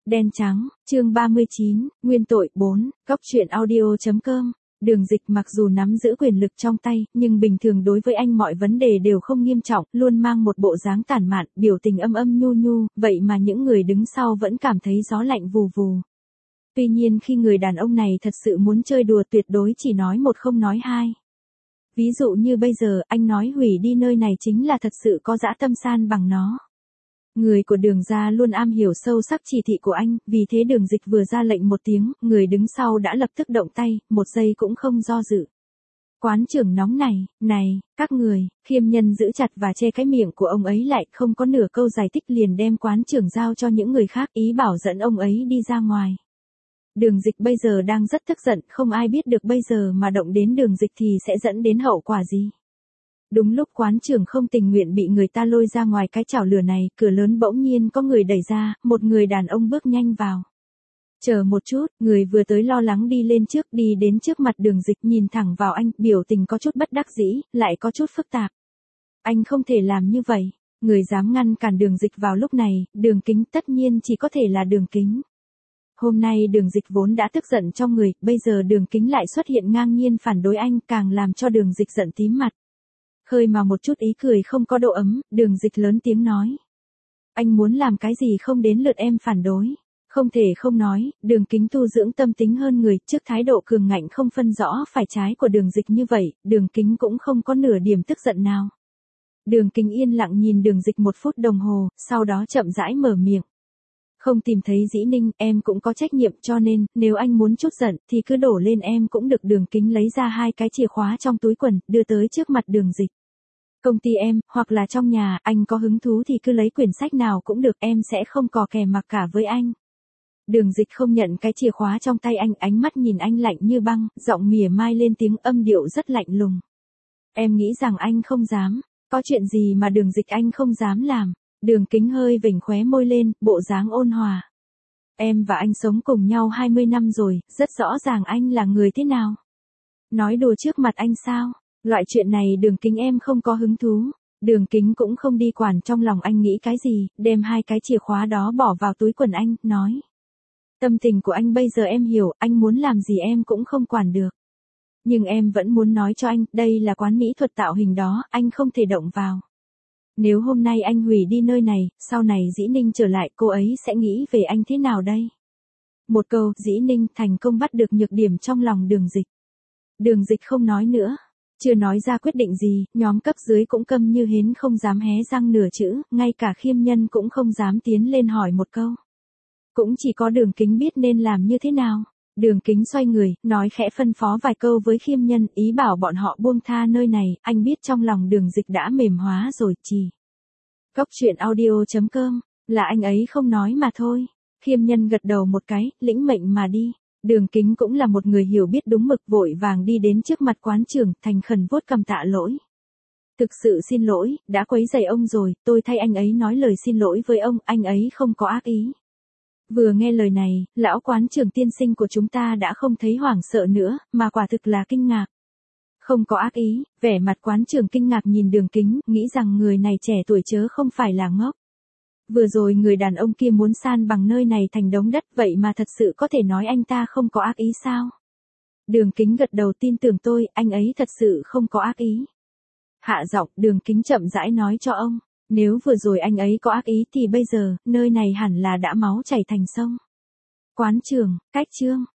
Đen trắng, chương 39, nguyên tội 4, góc truyện audio.com. Đường Dịch mặc dù nắm giữ quyền lực trong tay, nhưng bình thường đối với anh mọi vấn đề đều không nghiêm trọng, luôn mang một bộ dáng tản mạn, biểu tình âm âm nhu nhu, vậy mà những người đứng sau vẫn cảm thấy gió lạnh vù vù. Tuy nhiên khi người đàn ông này thật sự muốn chơi đùa tuyệt đối chỉ nói một không nói hai. Ví dụ như bây giờ, anh nói hủy đi nơi này chính là thật sự có dã tâm san bằng nó. Người của Đường gia luôn am hiểu sâu sắc chỉ thị của anh, vì thế Đường Dịch vừa ra lệnh một tiếng, người đứng sau đã lập tức động tay, một giây cũng không do dự. Quán trưởng nóng này, các người, Khiêm Nhân giữ chặt và che cái miệng của ông ấy lại, không có nửa câu giải thích liền đem quán trưởng giao cho những người khác, ý bảo dẫn ông ấy đi ra ngoài. Đường Dịch bây giờ đang rất tức giận, không ai biết được bây giờ mà động đến Đường Dịch thì sẽ dẫn đến hậu quả gì. Đúng lúc quán trưởng không tình nguyện bị người ta lôi ra ngoài cái chảo lửa này, cửa lớn bỗng nhiên có người đẩy ra, một người đàn ông bước nhanh vào. Chờ một chút, người vừa tới lo lắng đi lên trước, đi đến trước mặt Đường Dịch nhìn thẳng vào anh, biểu tình có chút bất đắc dĩ, lại có chút phức tạp. Anh không thể làm như vậy, người dám ngăn cản Đường Dịch vào lúc này, Đường Kính, tất nhiên chỉ có thể là Đường Kính. Hôm nay Đường Dịch vốn đã tức giận trong người, bây giờ Đường Kính lại xuất hiện ngang nhiên phản đối anh, càng làm cho Đường Dịch giận tím mặt. Khơi mà một chút ý cười không có độ ấm, Đường Dịch lớn tiếng nói. Anh muốn làm cái gì không đến lượt em phản đối. Không thể không nói, Đường Kính tu dưỡng tâm tính hơn người, trước thái độ cường ngạnh không phân rõ phải trái của Đường Dịch như vậy, Đường Kính cũng không có nửa điểm tức giận nào. Đường Kính yên lặng nhìn Đường Dịch 1 phút đồng hồ, sau đó chậm rãi mở miệng. Không tìm thấy Dĩ Ninh, em cũng có trách nhiệm, cho nên, nếu anh muốn chút giận, thì cứ đổ lên em cũng được. Đường Kính lấy ra 2 cái chìa khóa trong túi quần, đưa tới trước mặt Đường Dịch. Công ty em, hoặc là trong nhà, anh có hứng thú thì cứ lấy quyển sách nào cũng được, em sẽ không cò kè mặc cả với anh. Đường Dịch không nhận cái chìa khóa trong tay anh, ánh mắt nhìn anh lạnh như băng, giọng mỉa mai lên tiếng, âm điệu rất lạnh lùng. Em nghĩ rằng anh không dám, có chuyện gì mà Đường Dịch anh không dám làm. Đường Kính hơi vểnh khóe môi lên, bộ dáng ôn hòa. Em và anh sống cùng nhau 20 năm rồi, rất rõ ràng anh là người thế nào. Nói đùa trước mặt anh sao? Loại chuyện này Đường Kính em không có hứng thú. Đường Kính cũng không đi quản trong lòng anh nghĩ cái gì, đem 2 cái chìa khóa đó bỏ vào túi quần anh, nói. Tâm tình của anh bây giờ em hiểu, anh muốn làm gì em cũng không quản được. Nhưng em vẫn muốn nói cho anh, đây là quán mỹ thuật tạo hình đó, anh không thể động vào. Nếu hôm nay anh hủy đi nơi này, sau này Dĩ Ninh trở lại, cô ấy sẽ nghĩ về anh thế nào đây? Một câu, Dĩ Ninh thành công bắt được nhược điểm trong lòng Đường Dịch. Đường Dịch không nói nữa. Chưa nói ra quyết định gì, nhóm cấp dưới cũng câm như hến không dám hé răng nửa chữ, ngay cả Khiêm Nhân cũng không dám tiến lên hỏi một câu. Cũng chỉ có Đường Kính biết nên làm như thế nào. Đường Kính xoay người, nói khẽ phân phó vài câu với Khiêm Nhân, ý bảo bọn họ buông tha nơi này, anh biết trong lòng Đường Dịch đã mềm hóa rồi, chỉ. Góc truyện audio.com, là anh ấy không nói mà thôi. Khiêm Nhân gật đầu một cái, lĩnh mệnh mà đi. Đường Kính cũng là một người hiểu biết đúng mực, vội vàng đi đến trước mặt quán trưởng, thành khẩn vuốt cằm tạ lỗi. Thực sự xin lỗi, đã quấy rầy ông rồi, tôi thay anh ấy nói lời xin lỗi với ông, anh ấy không có ác ý. Vừa nghe lời này, lão quán trưởng tiên sinh của chúng ta đã không thấy hoảng sợ nữa, mà quả thực là kinh ngạc. Không có ác ý, vẻ mặt quán trưởng kinh ngạc nhìn Đường Kính, nghĩ rằng người này trẻ tuổi chớ không phải là ngốc. Vừa rồi người đàn ông kia muốn san bằng nơi này thành đống đất, vậy mà thật sự có thể nói anh ta không có ác ý sao? Đường Kính gật đầu, tin tưởng tôi, anh ấy thật sự không có ác ý. Hạ giọng, Đường Kính chậm rãi nói cho ông, nếu vừa rồi anh ấy có ác ý thì bây giờ, nơi này hẳn là đã máu chảy thành sông. Quán trưởng, cách chương.